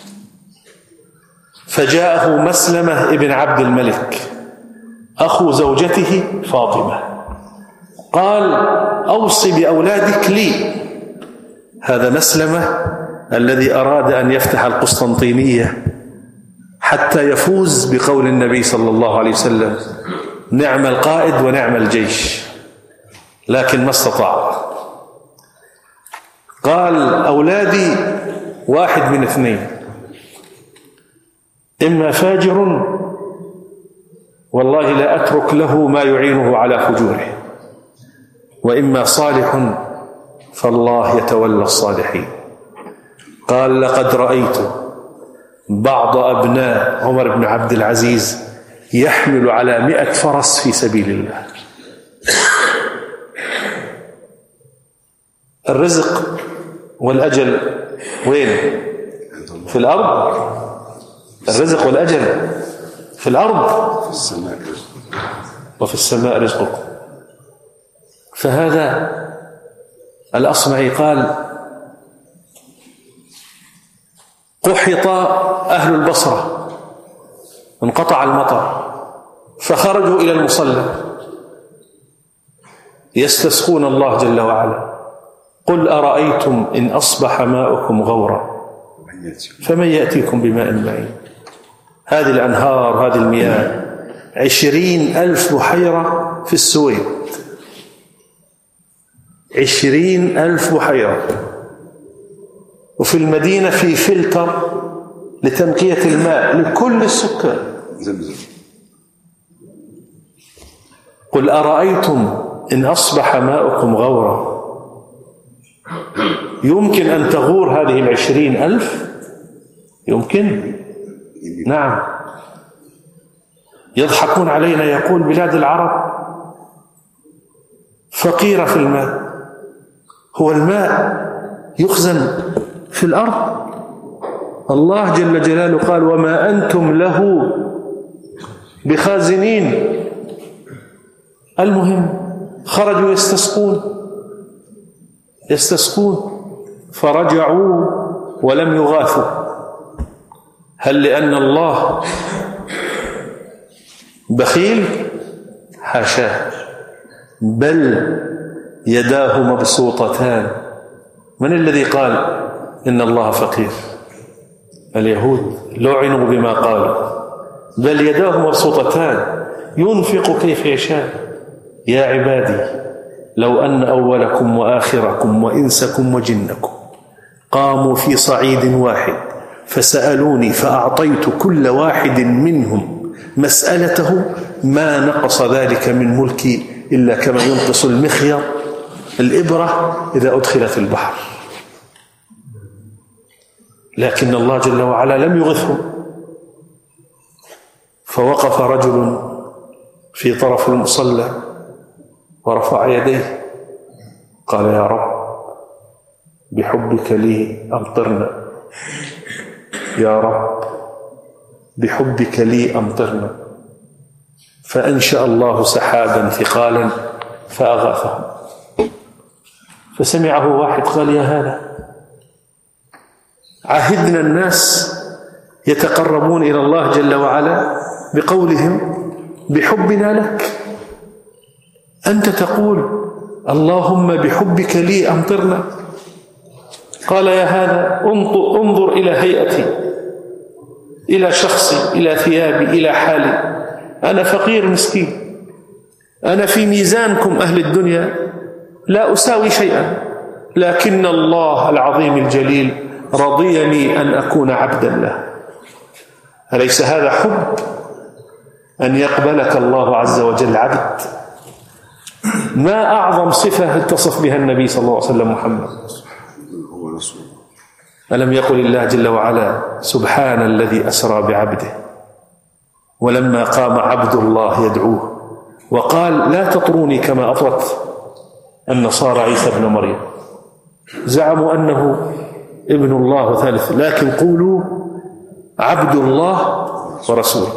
فجاءه مسلمة ابن عبد الملك أخو زوجته فاطمة، قال: أوصي بأولادك لي. هذا مسلمة الذي أراد أن يفتح القسطنطينية حتى يفوز بقول النبي صلى الله عليه وسلم: نعم القائد ونعم الجيش، لكن ما استطاع. قال: أولادي واحد من اثنين، إما فاجر والله لا أترك له ما يعينه على فجوره، وإما صالح فالله يتولى الصالحين. قال: لقد رأيت بعض أبناء عمر بن عبد العزيز يحمل على مئة فرس في سبيل الله. الرزق والأجل وين؟ في الأرض. الرزق والأجل في الأرض، في السماء وفي السماء رزقكم. فهذا الأصمعي قال: قحط أهل البصرة، انقطع المطر، فخرجوا إلى المصلى يستسقون الله جل وعلا. قل أرأيتم إن أصبح ماؤكم غورا فمن يأتيكم بماء معين. هذه الأنهار، هذه المياه، عشرين ألف بحيرة في السويد، عشرين ألف بحيرة. وفي المدينة في فلتر لتنقية الماء لكل السكان. زمزم. قل أرأيتم إن أصبح ماؤكم غورا. يمكن أن تغور هذه العشرين ألف؟ يمكن؟ نعم. يضحكون علينا، يقول بلاد العرب فقيرة في الماء. هو الماء يخزن في الأرض؟ الله جل جلاله قال: وما أنتم له بخازنين. المهم خرجوا يستسقون يستسقون فرجعوا ولم يغاثوا. هل لأن الله بخيل؟ حاشاه، بل يداه مبسوطتان. من الذي قال إن الله فقير؟ اليهود لعنوا بما قالوا. بل يداه مبسوطتان ينفق كيف يشاء. يا عبادي لو أن أولكم وآخركم وإنسكم وجنكم قاموا في صعيد واحد فسألوني فأعطيت كل واحد منهم مسألته ما نقص ذلك من ملكي إلا كما ينقص المخيط الإبرة إذا أدخلت البحر. لكن الله جل وعلا لم يغثهم. فوقف رجل في طرف المصلى ورفع يديه قال يا رب بحبك لي أمطرنا، يا رب بحبك لي أمطرنا، فأنشأ الله سحابا ثقالا فأغاثهم. فسمعه واحد قال يا هذا عهدنا الناس يتقربون إلى الله جل وعلا بقولهم بحبنا لك، أنت تقول اللهم بحبك لي أمطرنا؟ قال يا هذا انظر إلى هيئتي، إلى شخصي، إلى ثيابي، إلى حالي، أنا فقير مسكين، أنا في ميزانكم أهل الدنيا لا أساوي شيئا، لكن الله العظيم الجليل رضيني أن أكون عبدا له. أليس هذا حب؟ أن يقبلك الله عز وجل عبد. ما أعظم صفة اتصف بها النبي صلى الله عليه وسلم محمد. ألم يقل الله جل وعلا سبحان الذي أسرى بعبده، ولما قام عبد الله يدعوه وقال لا تطروني كما أطرت النصارى عيسى ابن مريم، زعموا أنه ابن الله ثالث، لكن قولوا عبد الله ورسوله.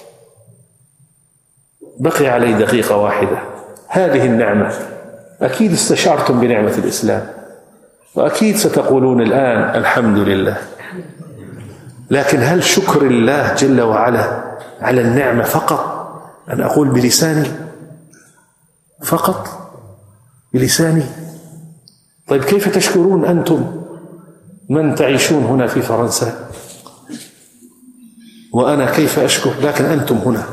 بقي علي دقيقة واحدة. هذه النعمة أكيد استشعرتم بنعمة الإسلام، وأكيد ستقولون الآن الحمد لله، لكن هل شكر الله جل وعلا على النعمة فقط أن أقول بلساني؟ فقط بلساني؟ طيب كيف تشكرون أنتم من تعيشون هنا في فرنسا؟ وأنا كيف أشكر؟ لكن أنتم هنا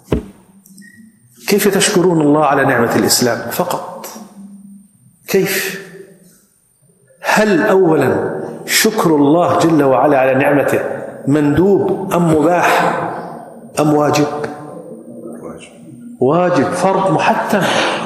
كيف تشكرون الله على نعمة الإسلام فقط؟ كيف؟ هل أولا شكر الله جل وعلا على نعمته مندوب أم مباح أم واجب؟ واجب، فرض محتم.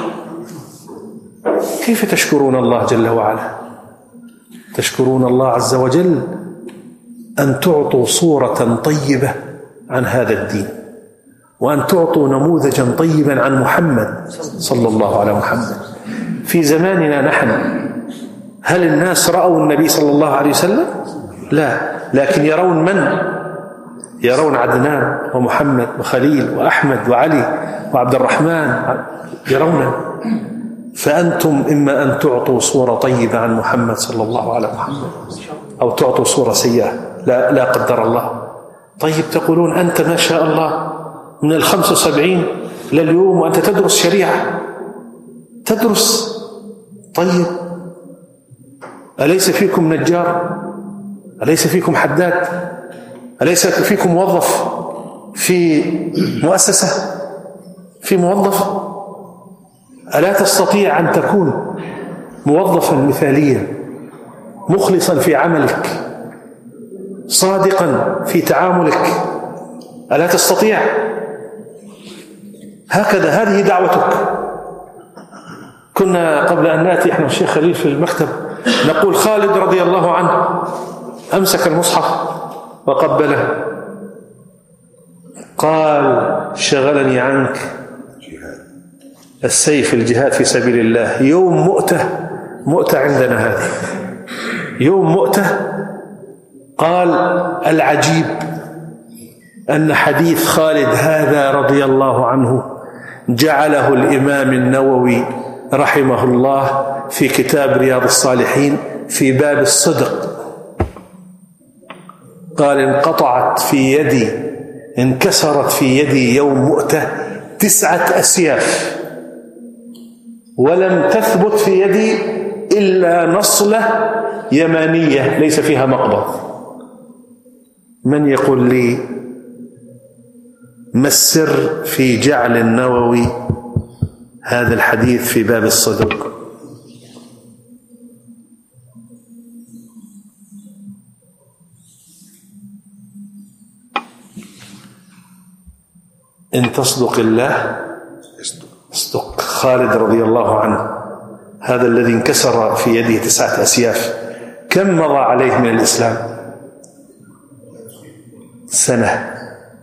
كيف تشكرون الله جل وعلا؟ تشكرون الله عز وجل أن تعطوا صورة طيبة عن هذا الدين، وأن تعطوا نموذجا طيبا عن محمد صلى الله عليه محمد. في زماننا نحن هل الناس رأوا النبي صلى الله عليه وسلم؟ لا، لكن يرون من؟ يرون عدنان ومحمد وخليل وأحمد وعلي وعبد الرحمن، يرون. فأنتم إما أن تعطوا صورة طيبة عن محمد صلى الله عليه محمد، أو تعطوا صورة سيئة لا, لا قدر الله. طيب تقولون أنت ما شاء الله من الخمس وسبعين لليوم وأنت تدرس شريعة، تدرس. طيب أليس فيكم نجار؟ أليس فيكم حداد؟ أليس فيكم موظف في مؤسسة؟ في موظف؟ ألا تستطيع أن تكون موظفا مثاليا مخلصا في عملك صادقا في تعاملك؟ ألا تستطيع؟ هكذا هذه دعوتك. كنا قبل أن نأتي إحنا الشيخ خليل في المكتب نقول خالد رضي الله عنه أمسك المصحف وقبله، قال شغلني عنك السيف، الجهاد في سبيل الله. يوم مؤتة، مؤتة عندنا هذه يوم مؤتة. قال العجيب أن حديث خالد هذا رضي الله عنه جعله الإمام النووي رحمه الله في كتاب رياض الصالحين في باب الصدق. قال انقطعت في يدي، انكسرت في يدي يوم مؤتة تسعة أسياف، ولم تثبت في يدي إلا نصلة يمانية ليس فيها مقبض. من يقول لي ما السر في جعل النووي هذا الحديث في باب الصدق؟ إن تصدق الله اصدق. خالد رضي الله عنه هذا الذي انكسر في يده تسعة أسياف كم مضى عليه من الإسلام؟ سنة.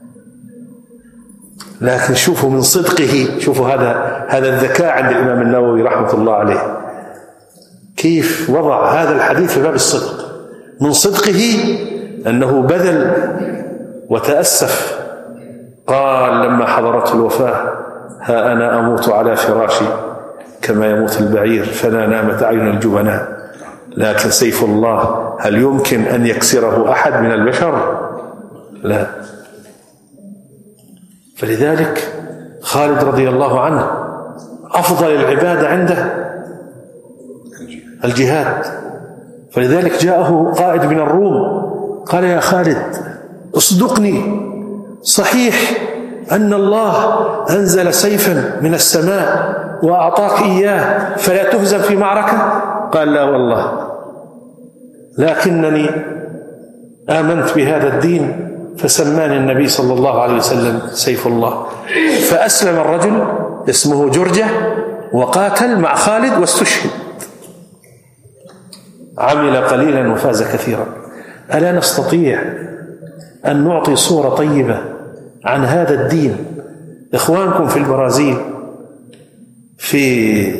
لكن شوفوا من صدقه، شوفوا هذا هذا الذكاء عند الإمام النووي رحمة الله عليه. كيف وضع هذا الحديث في باب الصدق؟ من صدقه أنه بذل وتأسف. قال لما حضرته الوفاة: ها أنا أموت على فراشي كما يموت البعير، فلا نامت أعين الجبناء، لكن سيف الله هل يمكن أن يكسره أحد من البشر؟ لا. فلذلك خالد رضي الله عنه أفضل العبادة عنده الجهاد. فلذلك جاءه قائد من الروم قال: يا خالد اصدقني، صحيح أن الله أنزل سيفا من السماء وأعطاك إياه فلا تهزم في معركة؟ قال: لا والله، لكنني آمنت بهذا الدين فسماني النبي صلى الله عليه وسلم سيف الله. فأسلم الرجل اسمه جرجة وقاتل مع خالد واستشهد. عمل قليلا وفاز كثيرا. ألا نستطيع أن نعطي صورة طيبة عن هذا الدين؟ إخوانكم في البرازيل في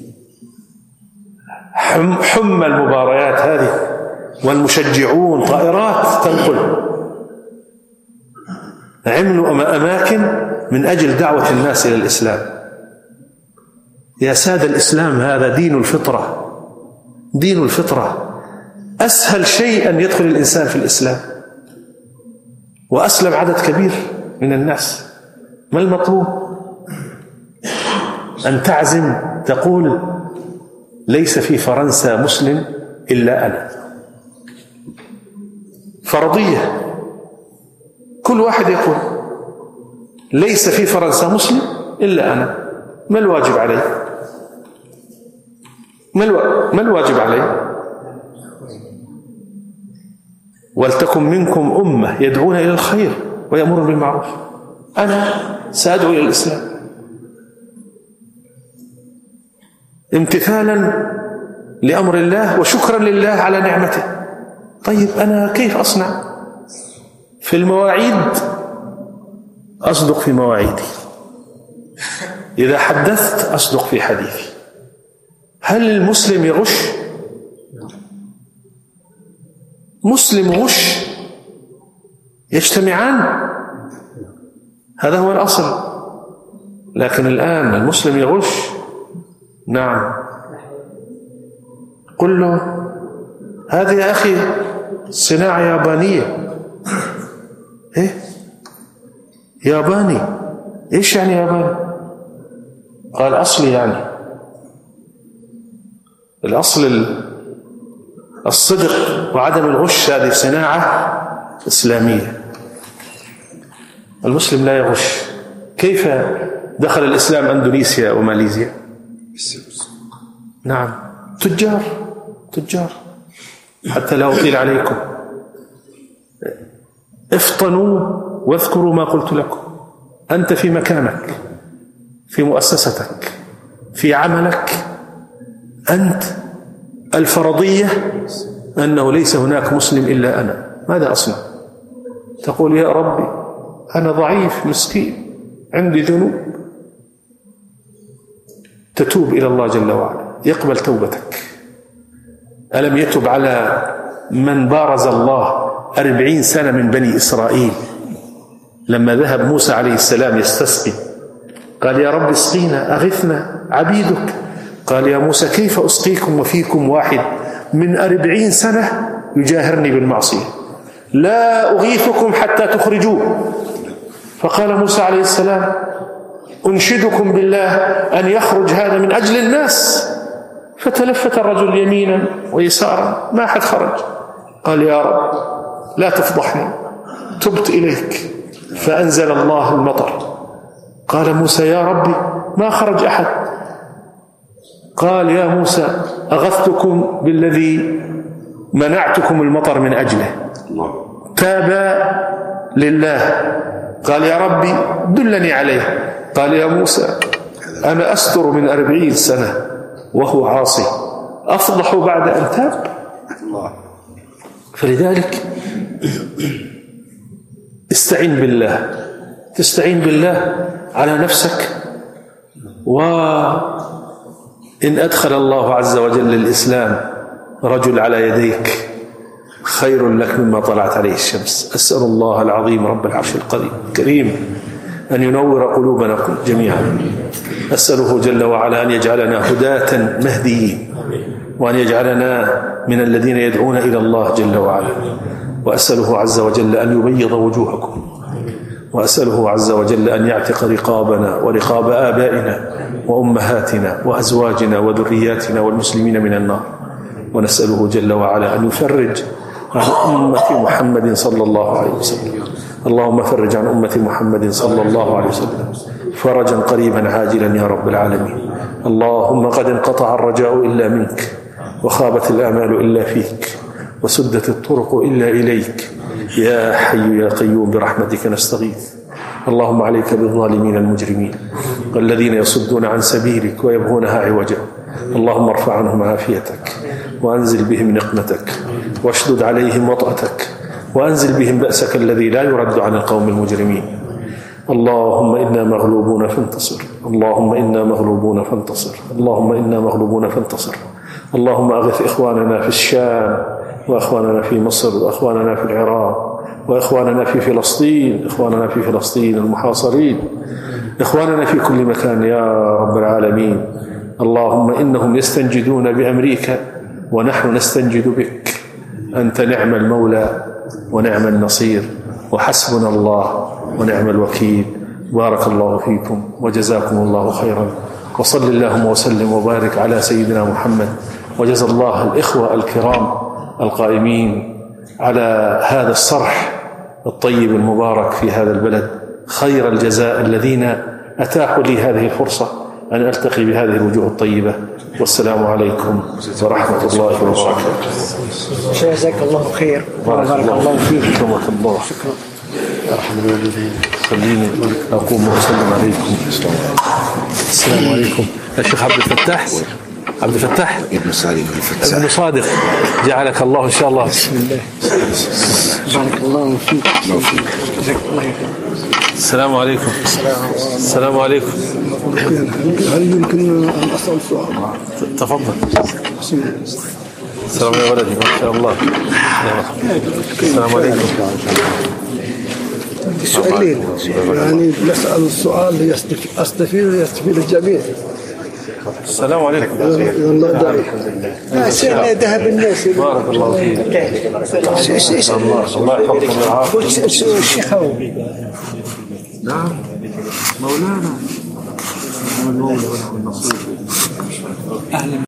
حمى المباريات هذه والمشجعون طائرات تنقل، عملوا أماكن من أجل دعوة الناس إلى الإسلام. يا سادة، الإسلام هذا دين الفطرة، دين الفطرة. أسهل شيء أن يدخل الإنسان في الإسلام، وأسلم عدد كبير من الناس. ما المطلوب؟ أن تعزم تقول: ليس في فرنسا مسلم إلا أنا. فرضية، كل واحد يقول: ليس في فرنسا مسلم إلا أنا. ما الواجب علي؟ ما, الو... ما الواجب علي؟ ولتكن منكم أمة يدعون إلى الخير ويأمرون بالمعروف. أنا سأدعو إلى الإسلام امتثالا لأمر الله وشكرا لله على نعمته. طيب أنا كيف أصنع؟ في المواعيد أصدق في مواعيدي، إذا حدثت أصدق في حديثي. هل المسلم يغش؟ مسلم وغش يجتمعان، هذا هو الأصل. لكن الآن المسلم يغش. نعم، قل له: هذه يا أخي صناعة يابانية. إيه؟ ياباني؟ إيش يعني ياباني؟ قال: أصلي، يعني الأصل الصدق وعدم الغش، هذه صناعة إسلامية. المسلم لا يغش. كيف دخل الإسلام أندونيسيا وماليزيا؟ نعم، تجار تجار. حتى لا أطيل عليكم، افطنوا واذكروا ما قلت لكم. أنت في مكانك، في مؤسستك، في عملك، أنت الفرضية أنه ليس هناك مسلم إلا أنا. ماذا أصنع؟ تقول: يا ربي أنا ضعيف مسكين عندي ذنوب. تتوب إلى الله جل وعلا، يقبل توبتك. ألم يتب على من بارز الله أربعين سنة من بني إسرائيل لما ذهب موسى عليه السلام يستسقي؟ قال: يا رب اسقينا، أغثنا عبيدك. قال: يا موسى كيف أسقيكم وفيكم واحد من أربعين سنة يجاهرني بالمعصية؟ لا أغيثكم حتى تخرجوه. فقال موسى عليه السلام: أنشدكم بالله أن يخرج هذا من أجل الناس. فتلفت الرجل يمينا ويسارا، ما أحد خرج. قال: يا رب لا تفضحني، تبت إليك. فأنزل الله المطر. قال موسى: يا ربي ما خرج أحد. قال: يا موسى أغثتكم بالذي منعتكم المطر من أجله. تاب لله. قال: يا ربي دلني عليه. قال: يا موسى أنا أستر من أربعين سنة وهو عاصي، أفضح بعد أن تاب؟ فلذلك استعين بالله، تستعين بالله على نفسك إن أدخل الله عز وجل الإسلام رجل على يديك خير لك مما طلعت عليه الشمس. أسأل الله العظيم رب العرش الكريم أن ينور قلوبنا جميعا. أسأله جل وعلا أن يجعلنا هداة مهديين، وأن يجعلنا من الذين يدعون إلى الله جل وعلا. وأسأله عز وجل أن يبيض وجوهكم، وأسأله عز وجل أن يعتق رقابنا ورقاب آبائنا وأمهاتنا وأزواجنا وذرياتنا والمسلمين من النار. ونسأله جل وعلا أن يفرج عن أمة محمد صلى الله عليه وسلم. اللهم فرج عن أمة محمد صلى الله عليه وسلم فرجا قريبا عاجلا يا رب العالمين. اللهم قد انقطع الرجاء إلا منك، وخابت الآمال إلا فيك، وسدت الطرق إلا إليك. يا حي يا قيوم برحمتك نستغيث. اللهم عليك بالظالمين المجرمين الذين يصدون عن سبيلك ويبغونها عوجا. اللهم ارفع عنهم عافيتك، وأنزل بهم نقمتك، واشدد عليهم وطأتك، وأنزل بهم بأسك الذي لا يرد عن القوم المجرمين. اللهم إنا مغلوبون فانتصر، اللهم إنا مغلوبون فانتصر، اللهم إنا مغلوبون فانتصر. اللهم أغث إخواننا في الشام، وأخواننا في مصر، وأخواننا في العراق، وإخواننا في فلسطين، إخواننا في فلسطين المحاصرين، إخواننا في كل مكان يا رب العالمين. اللهم إنهم يستنجدون بأمريكا ونحن نستنجد بك. أنت نعم المولى ونعم النصير، وحسبنا الله ونعم الوكيل. بارك الله فيكم وجزاكم الله خيرا، وصل اللهم وسلم وبارك على سيدنا محمد. وجزا الله الإخوة الكرام القائمين على هذا الصرح الطيب المبارك في هذا البلد خير الجزاء، الذين أتاحوا لي هذه الفرصة أن ألتقي بهذه الوجوه الطيبة. والسلام عليكم ورحمة الله وبركاته. جزاك الله خير وبارك الله فيك. شكرا الله. شكرا. أرحم الوالدين. خليني أقوم وأسلم عليكم. السلام عليكم. يا شيخ عبد الفتاح، عبد الفتاح ابن صادق ابن صادق، جعلك الله إن شاء الله. بسم الله. بارك الله فيك. جزاك الله خير. السلام عليكم. السلام عليكم. هل يمكن أن أسأل سؤال؟ تفضل. السلام يا ولدي، ما شاء الله. السلام عليكم. سؤالين، يعني نسأل السؤال أستفيد ويستفيد الجميع. السلام عليكم. الله يبارك. لا سيدنا ذهب الناس. بارك الله فيك. الله يحفظكم ويعافيكم. الشيخ هو. نعم مولانا. المولى ونعم النصير. أهلا.